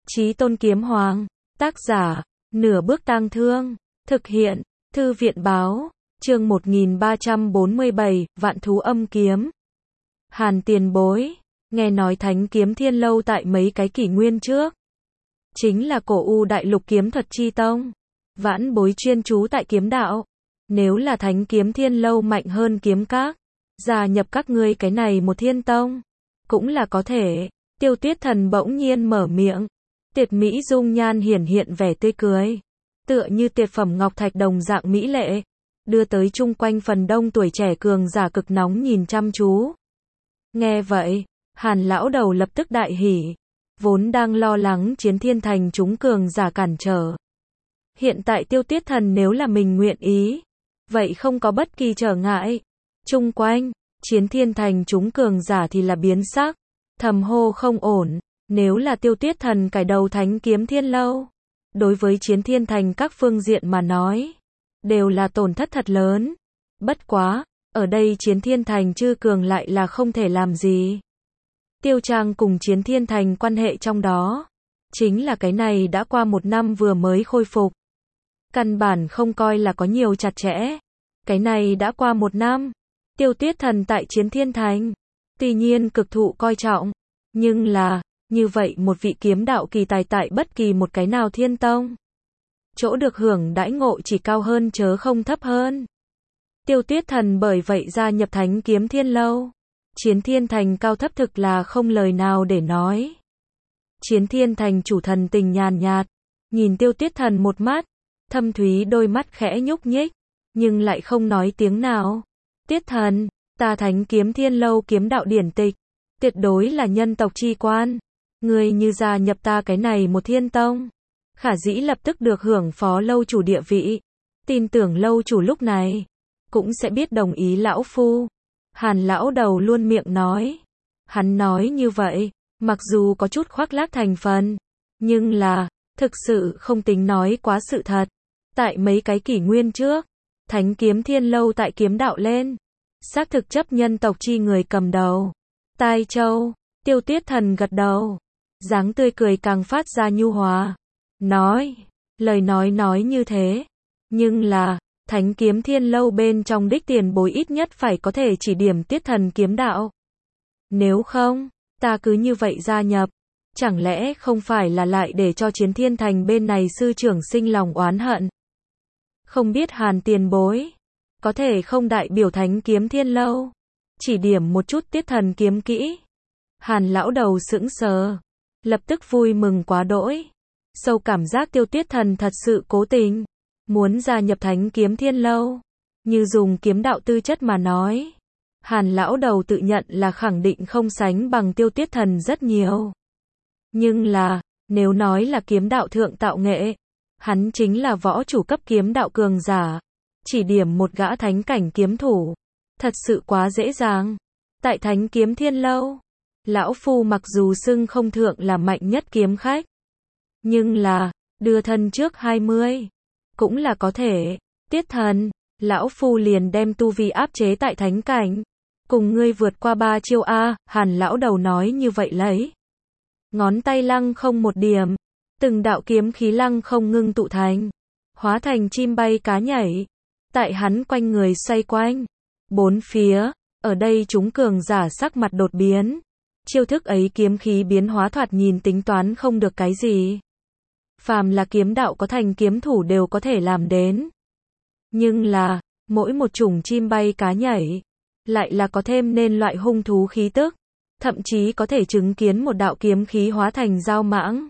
Chí Tôn Kiếm Hoàng, tác giả, Nửa Bước Tang Thương, thực hiện, Thư viện báo, chương 1347, Vạn Thú Âm Kiếm. Hàn tiền bối, nghe nói Thánh Kiếm Thiên Lâu tại mấy cái kỷ nguyên trước, chính là cổ u đại lục kiếm thuật chi tông. Vãn bối chuyên chú tại kiếm đạo, nếu là Thánh Kiếm Thiên Lâu mạnh hơn kiếm các, gia nhập các ngươi cái này một thiên tông, cũng là có thể. Tiêu Tuyết Thần bỗng nhiên mở miệng, Tuyệt mỹ dung nhan hiển hiện vẻ tươi cười, tựa như tuyệt phẩm ngọc thạch đồng dạng mỹ lệ, đưa tới chung quanh phần đông tuổi trẻ cường giả cực nóng nhìn chăm chú. Nghe vậy, Hàn lão đầu lập tức đại hỉ, vốn đang lo lắng Chiến Thiên Thành chúng cường giả cản trở. Hiện tại Tiêu Tuyết Thần nếu là mình nguyện ý, vậy không có bất kỳ trở ngại. Chung quanh, Chiến Thiên Thành chúng cường giả thì là biến sắc, thầm hô không ổn, nếu là Tiêu Tuyết Thần cải đầu Thánh Kiếm Thiên Lâu, đối với Chiến Thiên Thành các phương diện mà nói, đều là tổn thất thật lớn. Bất quá, ở đây Chiến Thiên Thành chư cường lại là không thể làm gì. Tiêu Trang cùng Chiến Thiên Thành quan hệ trong đó, chính là cái này đã qua một năm vừa mới khôi phục. Căn bản không coi là có nhiều chặt chẽ. Cái này đã qua một năm, Tiêu Tuyết Thần tại Chiến Thiên Thành, tuy nhiên cực thụ coi trọng, nhưng là, như vậy một vị kiếm đạo kỳ tài tại bất kỳ một cái nào thiên tông, chỗ được hưởng đãi ngộ chỉ cao hơn chớ không thấp hơn. Tiêu Tuyết Thần bởi vậy gia nhập Thánh Kiếm Thiên Lâu. Chiến Thiên Thành cao thấp thực là không lời nào để nói. Chiến Thiên Thành chủ thần tình nhàn nhạt, nhìn Tiêu Tuyết Thần một mắt, thâm thúy đôi mắt khẽ nhúc nhích, nhưng lại không nói tiếng nào. Tuyết Thần, ta Thánh Kiếm Thiên Lâu kiếm đạo điển tịch, tuyệt đối là nhân tộc chi quan. Ngươi như gia nhập ta cái này một thiên tông, khả dĩ lập tức được hưởng phó lâu chủ địa vị. Tin tưởng lâu chủ lúc này cũng sẽ biết đồng ý lão phu. Hàn lão đầu luôn miệng nói. Hắn nói như vậy, mặc dù có chút khoác lác thành phần, nhưng là, thực sự không tính nói quá sự thật. Tại mấy cái kỷ nguyên trước, Thánh Kiếm Thiên Lâu tại kiếm đạo lên, xác thực chấp nhân tộc chi người cầm đầu. Tai Châu, Tiêu Tuyết Thần gật đầu, dáng tươi cười càng phát ra nhu hòa. Nói, lời nói như thế, nhưng là, Thánh Kiếm Thiên Lâu bên trong đích tiền bối ít nhất phải có thể chỉ điểm Tuyết Thần kiếm đạo. Nếu không, ta cứ như vậy gia nhập, chẳng lẽ không phải là lại để cho Chiến Thiên Thành bên này sư trưởng sinh lòng oán hận? Không biết Hàn tiền bối, có thể không đại biểu Thánh Kiếm Thiên Lâu, chỉ điểm một chút Tuyết Thần kiếm kỹ? Hàn lão đầu sững sờ, lập tức vui mừng quá đỗi, sâu cảm giác Tiêu Tuyết Thần thật sự cố tình muốn gia nhập Thánh Kiếm Thiên Lâu. Như dùng kiếm đạo tư chất mà nói, Hàn lão đầu tự nhận là khẳng định không sánh bằng Tiêu Tuyết Thần rất nhiều. Nhưng là, nếu nói là kiếm đạo thượng tạo nghệ, hắn chính là võ chủ cấp kiếm đạo cường giả, chỉ điểm một gã thánh cảnh kiếm thủ, thật sự quá dễ dàng. Tại Thánh Kiếm Thiên Lâu, lão phu mặc dù xưng không thượng là mạnh nhất kiếm khách, nhưng là, đưa thân trước 20, cũng là có thể. Tuyết Thần, lão phu liền đem tu vi áp chế tại thánh cảnh, cùng ngươi vượt qua 3 chiêu a. Hàn lão đầu nói như vậy lấy ngón tay lăng không một điểm, từng đạo kiếm khí lăng không ngưng tụ thành, hóa thành chim bay cá nhảy, tại hắn quanh người xoay quanh. Bốn phía, ở đây chúng cường giả sắc mặt đột biến, chiêu thức ấy kiếm khí biến hóa thoạt nhìn tính toán không được cái gì. Phàm là kiếm đạo có thành kiếm thủ đều có thể làm đến. Nhưng là, mỗi một chủng chim bay cá nhảy, lại là có thêm nên loại hung thú khí tức, thậm chí có thể chứng kiến một đạo kiếm khí hóa thành dao mãng,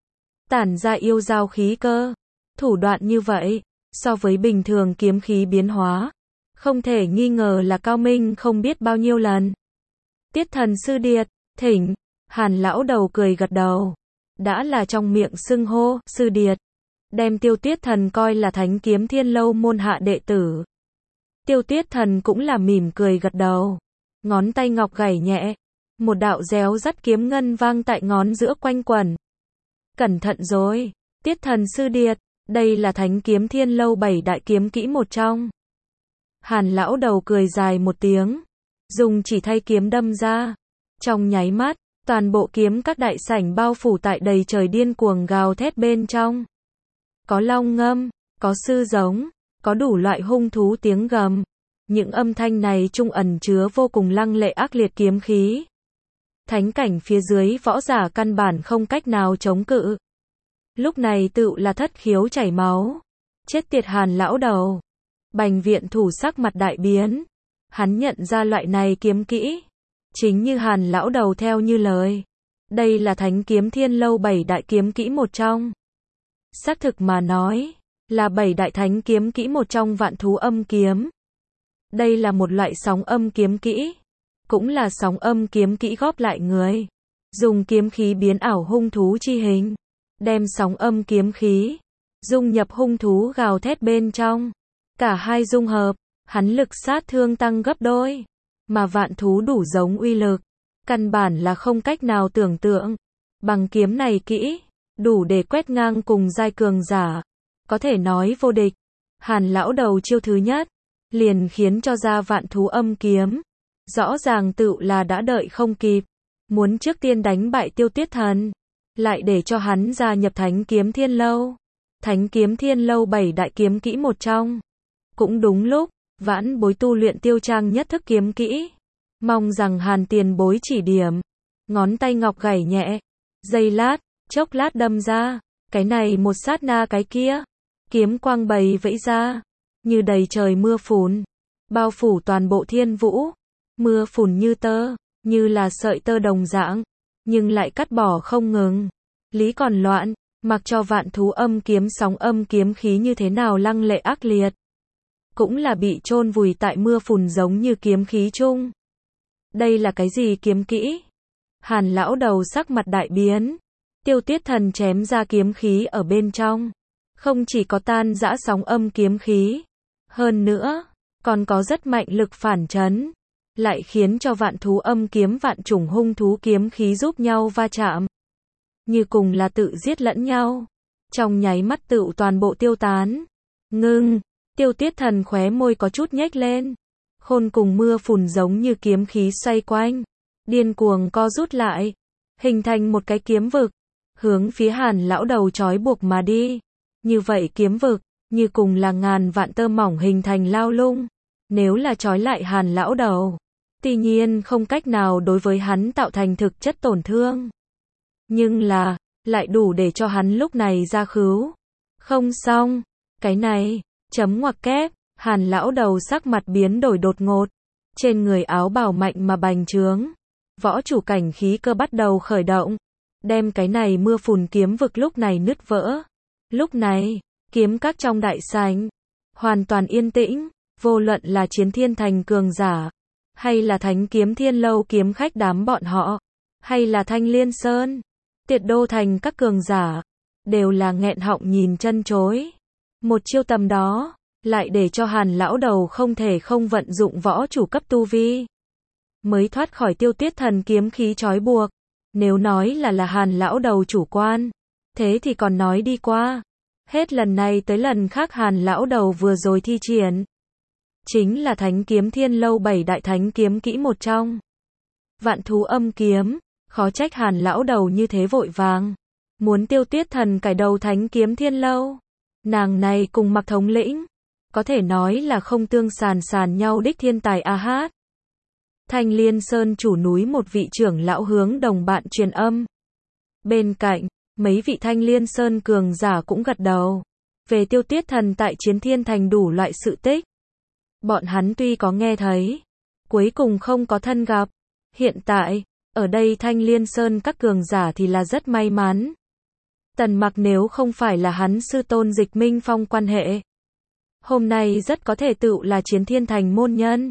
tản ra yêu dao khí cơ. Thủ đoạn như vậy, so với bình thường kiếm khí biến hóa, không thể nghi ngờ là cao minh không biết bao nhiêu lần. Tuyết Thần sư điệt, thỉnh. Hàn lão đầu cười gật đầu, đã là trong miệng xưng hô sư điệt, đem Tiêu Tuyết Thần coi là Thánh Kiếm Thiên Lâu môn hạ đệ tử. Tiêu Tuyết Thần cũng là mỉm cười gật đầu, ngón tay ngọc gảy nhẹ, một đạo réo rắt kiếm ngân vang tại ngón giữa quanh quẩn. Cẩn thận rồi, Tuyết Thần sư điệt, đây là Thánh Kiếm Thiên Lâu 7 đại kiếm kỹ một trong. Hàn lão đầu cười dài một tiếng, dùng chỉ thay kiếm đâm ra, trong nháy mắt, Toàn bộ kiếm các đại sảnh bao phủ tại đầy trời điên cuồng gào thét bên trong. Có long ngâm, có sư giống, có đủ loại hung thú tiếng gầm. Những âm thanh này trung ẩn chứa vô cùng lăng lệ ác liệt kiếm khí. Thánh cảnh phía dưới võ giả căn bản không cách nào chống cự. Lúc này tựu là thất khiếu chảy máu. Chết tiệt Hàn lão đầu. Bành viện thủ sắc mặt đại biến. Hắn nhận ra loại này kiếm kỹ. Chính như Hàn lão đầu theo như lời. Đây là Thánh Kiếm Thiên Lâu 7 đại kiếm kỹ một trong. Xác thực mà nói, là 7 đại thánh kiếm kỹ một trong Vạn Thú Âm Kiếm. Đây là một loại sóng âm kiếm kỹ. Cũng là sóng âm kiếm kỹ góp lại người. Dùng kiếm khí biến ảo hung thú chi hình. Đem sóng âm kiếm khí dung nhập hung thú gào thét bên trong. Cả hai dung hợp, hắn lực sát thương tăng gấp đôi. Mà vạn thú đủ giống uy lực. Căn bản là không cách nào tưởng tượng. Bằng kiếm này kỹ, đủ để quét ngang cùng giai cường giả. Có thể nói vô địch. Hàn lão đầu chiêu thứ nhất, liền khiến cho ra Vạn Thú Âm Kiếm. Rõ ràng tựu là đã đợi không kịp. Muốn trước tiên đánh bại Tiêu Tiết Thần. Lại để cho hắn gia nhập Thánh Kiếm Thiên Lâu. Thánh Kiếm Thiên Lâu 7 đại kiếm kỹ một trong. Cũng đúng lúc, vãn bối tu luyện tiêu trang nhất thức kiếm kỹ. Mong rằng Hàn tiền bối chỉ điểm. Ngón tay ngọc gảy nhẹ. Giây lát, chốc lát đâm ra. Cái này một sát na cái kia. Kiếm quang bầy vẫy ra. Như đầy trời mưa phùn. Bao phủ toàn bộ thiên vũ. Mưa phùn như tơ. Như là sợi tơ đồng dạng. Nhưng lại cắt bỏ không ngừng. Lý còn loạn. Mặc cho Vạn Thú Âm Kiếm sóng âm kiếm khí như thế nào lăng lệ ác liệt. Cũng là bị chôn vùi tại mưa phùn giống như kiếm khí chung. Đây là cái gì kiếm kỹ? Hàn lão đầu sắc mặt đại biến. Tiêu Tiết Thần chém ra kiếm khí ở bên trong. Không chỉ có tan rã sóng âm kiếm khí. Hơn nữa, còn có rất mạnh lực phản chấn. Lại khiến cho Vạn Thú Âm Kiếm vạn chủng hung thú kiếm khí giúp nhau va chạm. Như cùng là tự giết lẫn nhau. Trong nháy mắt tựu toàn bộ tiêu tán. Ngưng, Tiêu Tiết Thần khóe môi có chút nhếch lên. Khôn cùng mưa phùn giống như kiếm khí xoay quanh. Điên cuồng co rút lại. Hình thành một cái kiếm vực. Hướng phía Hàn lão đầu trói buộc mà đi. Như vậy kiếm vực, như cùng là ngàn vạn tơ mỏng hình thành lao lung. Nếu là trói lại Hàn lão đầu, tuy nhiên không cách nào đối với hắn tạo thành thực chất tổn thương. Nhưng là, lại đủ để cho hắn lúc này ra khứu. Không xong, cái này, chấm ngoặc kép, Hàn lão đầu sắc mặt biến đổi đột ngột. Trên người áo bào mạnh mà bành trướng. Võ chủ cảnh khí cơ bắt đầu khởi động. Đem cái này mưa phùn kiếm vực lúc này nứt vỡ. Lúc này, kiếm các trong đại sảnh hoàn toàn yên tĩnh, vô luận là Chiến Thiên Thành cường giả, hay là Thánh Kiếm Thiên Lâu kiếm khách đám bọn họ, hay là Thanh Liên Sơn, Tiệt Đô Thành các cường giả, đều là nghẹn họng nhìn chân chối. Một chiêu tầm đó, lại để cho Hàn lão đầu không thể không vận dụng võ chủ cấp tu vi, mới thoát khỏi Tiêu Tiết Thần kiếm khí trói buộc. Nếu nói là Hàn lão đầu chủ quan, thế thì còn nói đi qua. Hết lần này tới lần khác Hàn lão đầu vừa rồi thi triển. Chính là Thánh Kiếm Thiên Lâu 7 đại thánh kiếm kỹ một trong. Vạn Thú Âm Kiếm, khó trách Hàn lão đầu như thế vội vàng. Muốn Tiêu Tiết Thần cải đầu Thánh Kiếm Thiên Lâu. Nàng này cùng Mặc thống lĩnh, có thể nói là không tương sàn nhau đích thiên tài a hát. Thanh Liên Sơn chủ núi một vị trưởng lão hướng đồng bạn truyền âm. Bên cạnh, mấy vị Thanh Liên Sơn cường giả cũng gật đầu. Về Tiêu Tiết Thần tại Chiến Thiên Thành đủ loại sự tích. Bọn hắn tuy có nghe thấy, cuối cùng không có thân gặp. Hiện tại, ở đây Thanh Liên Sơn các cường giả thì là rất may mắn. Tần Mặc nếu không phải là hắn sư tôn Dịch Minh Phong quan hệ, hôm nay rất có thể tựu là Chiến Thiên Thành môn nhân.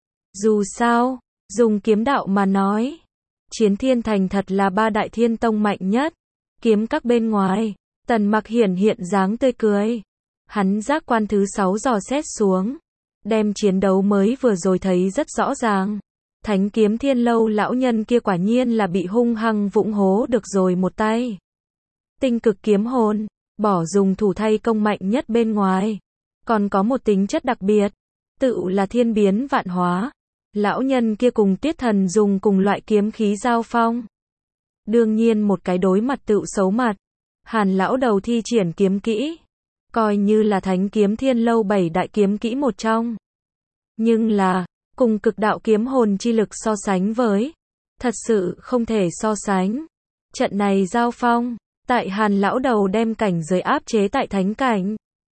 Dù sao, dùng kiếm đạo mà nói, Chiến Thiên Thành thật là ba đại thiên tông mạnh nhất. Kiếm các bên ngoài, Tần Mặc hiển hiện dáng tươi cười. Hắn giác quan thứ 6 dò xét xuống, đem chiến đấu mới vừa rồi thấy rất rõ ràng. Thánh Kiếm Thiên Lâu lão nhân kia quả nhiên là bị hung hăng vũng hố được rồi một tay. Tinh cực kiếm hồn, bỏ dùng thủ thay công mạnh nhất bên ngoài. Còn có một tính chất đặc biệt, tự là thiên biến vạn hóa. Lão nhân kia cùng Tiết Thần dùng cùng loại kiếm khí giao phong. Đương nhiên một cái đối mặt tựu xấu mặt. Hàn lão đầu thi triển kiếm kỹ, coi như là Thánh Kiếm Thiên Lâu 7 đại kiếm kỹ một trong. Nhưng là, cùng cực đạo kiếm hồn chi lực so sánh với, thật sự không thể so sánh. Trận này giao phong, tại Hàn lão đầu đem cảnh giới áp chế tại thánh cảnh,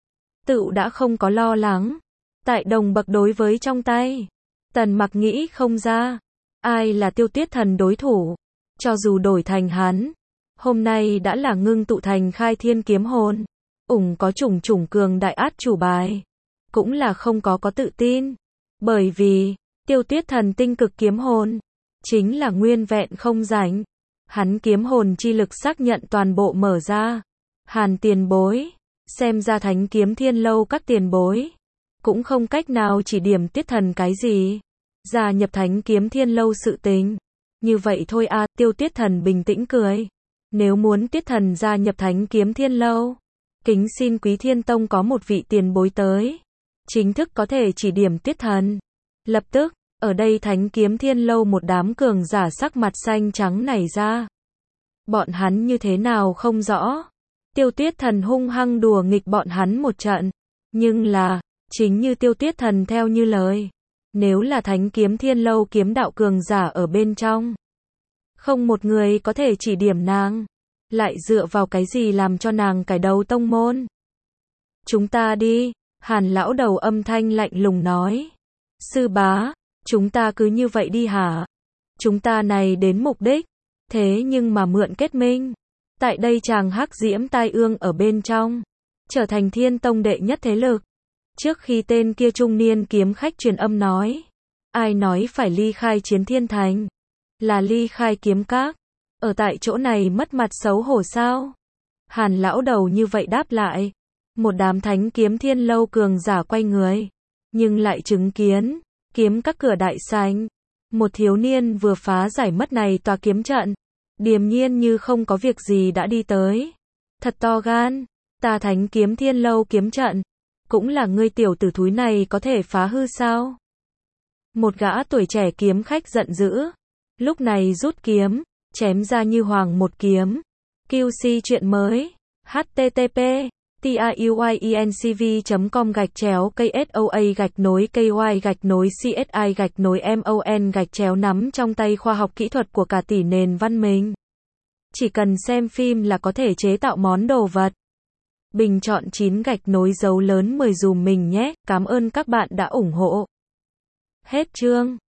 tựu đã không có lo lắng. Tại đồng bậc đối với trong tay, Tần Mặc nghĩ không ra, ai là Tiêu Tuyết Thần đối thủ. Cho dù đổi thành hắn, hôm nay đã là ngưng tụ thành khai thiên kiếm hồn, có chủng chủng cường đại át chủ bài, cũng là không có tự tin. Bởi vì, Tiêu Tuyết Thần tinh cực kiếm hồn, chính là nguyên vẹn không rảnh. Hắn kiếm hồn chi lực xác nhận toàn bộ mở ra. Hàn tiền bối, xem ra Thánh Kiếm Thiên Lâu các tiền bối, cũng không cách nào chỉ điểm Tuyết Thần cái gì. Gia nhập Thánh Kiếm Thiên Lâu sự tình. Như vậy thôi à, Tiêu Tuyết Thần bình tĩnh cười. Nếu muốn Tuyết Thần gia nhập Thánh Kiếm Thiên Lâu, kính xin Quý Thiên Tông có một vị tiền bối tới, chính thức có thể chỉ điểm Tuyết Thần. Lập tức, ở đây Thánh Kiếm Thiên Lâu một đám cường giả sắc mặt xanh trắng nảy ra. Bọn hắn như thế nào không rõ. Tiêu Tuyết Thần hung hăng đùa nghịch bọn hắn một trận. Nhưng là, chính như Tiêu Tuyết Thần theo như lời, nếu là Thánh Kiếm Thiên Lâu kiếm đạo cường giả ở bên trong, không một người có thể chỉ điểm nàng. Lại dựa vào cái gì làm cho nàng cải đầu tông môn? Chúng ta đi, Hàn lão đầu âm thanh lạnh lùng nói. Sư bá, chúng ta cứ như vậy đi hả? Chúng ta này đến mục đích, thế nhưng mà mượn kết minh. Tại đây chàng hắc diễm tai ương ở bên trong, trở thành Thiên Tông đệ nhất thế lực. Trước khi tên kia trung niên kiếm khách truyền âm nói, ai nói phải ly khai Chiến Thiên Thành? Là ly khai kiếm các. Ở tại chỗ này mất mặt xấu hổ sao? Hàn lão đầu như vậy đáp lại. Một đám Thánh Kiếm Thiên Lâu cường giả quay người, nhưng lại chứng kiến kiếm các cửa đại sảnh. Một thiếu niên vừa phá giải mất này tòa kiếm trận, điềm nhiên như không có việc gì đã đi tới. Thật to gan, ta Thánh Kiếm Thiên Lâu kiếm trận, cũng là ngươi tiểu tử thúi này có thể phá hư sao? Một gã tuổi trẻ kiếm khách giận dữ, lúc này rút kiếm, chém ra như hoàng một kiếm. QC chuyện mới, http://tiuyincv.com/KSOA-KY-CSI-MON nắm trong tay khoa học kỹ thuật của cả tỷ nền văn minh. Chỉ cần xem phim là có thể chế tạo món đồ vật. Bình chọn 9 dấu lớn 10 dùm mình nhé, cảm ơn các bạn đã ủng hộ. Hết chương.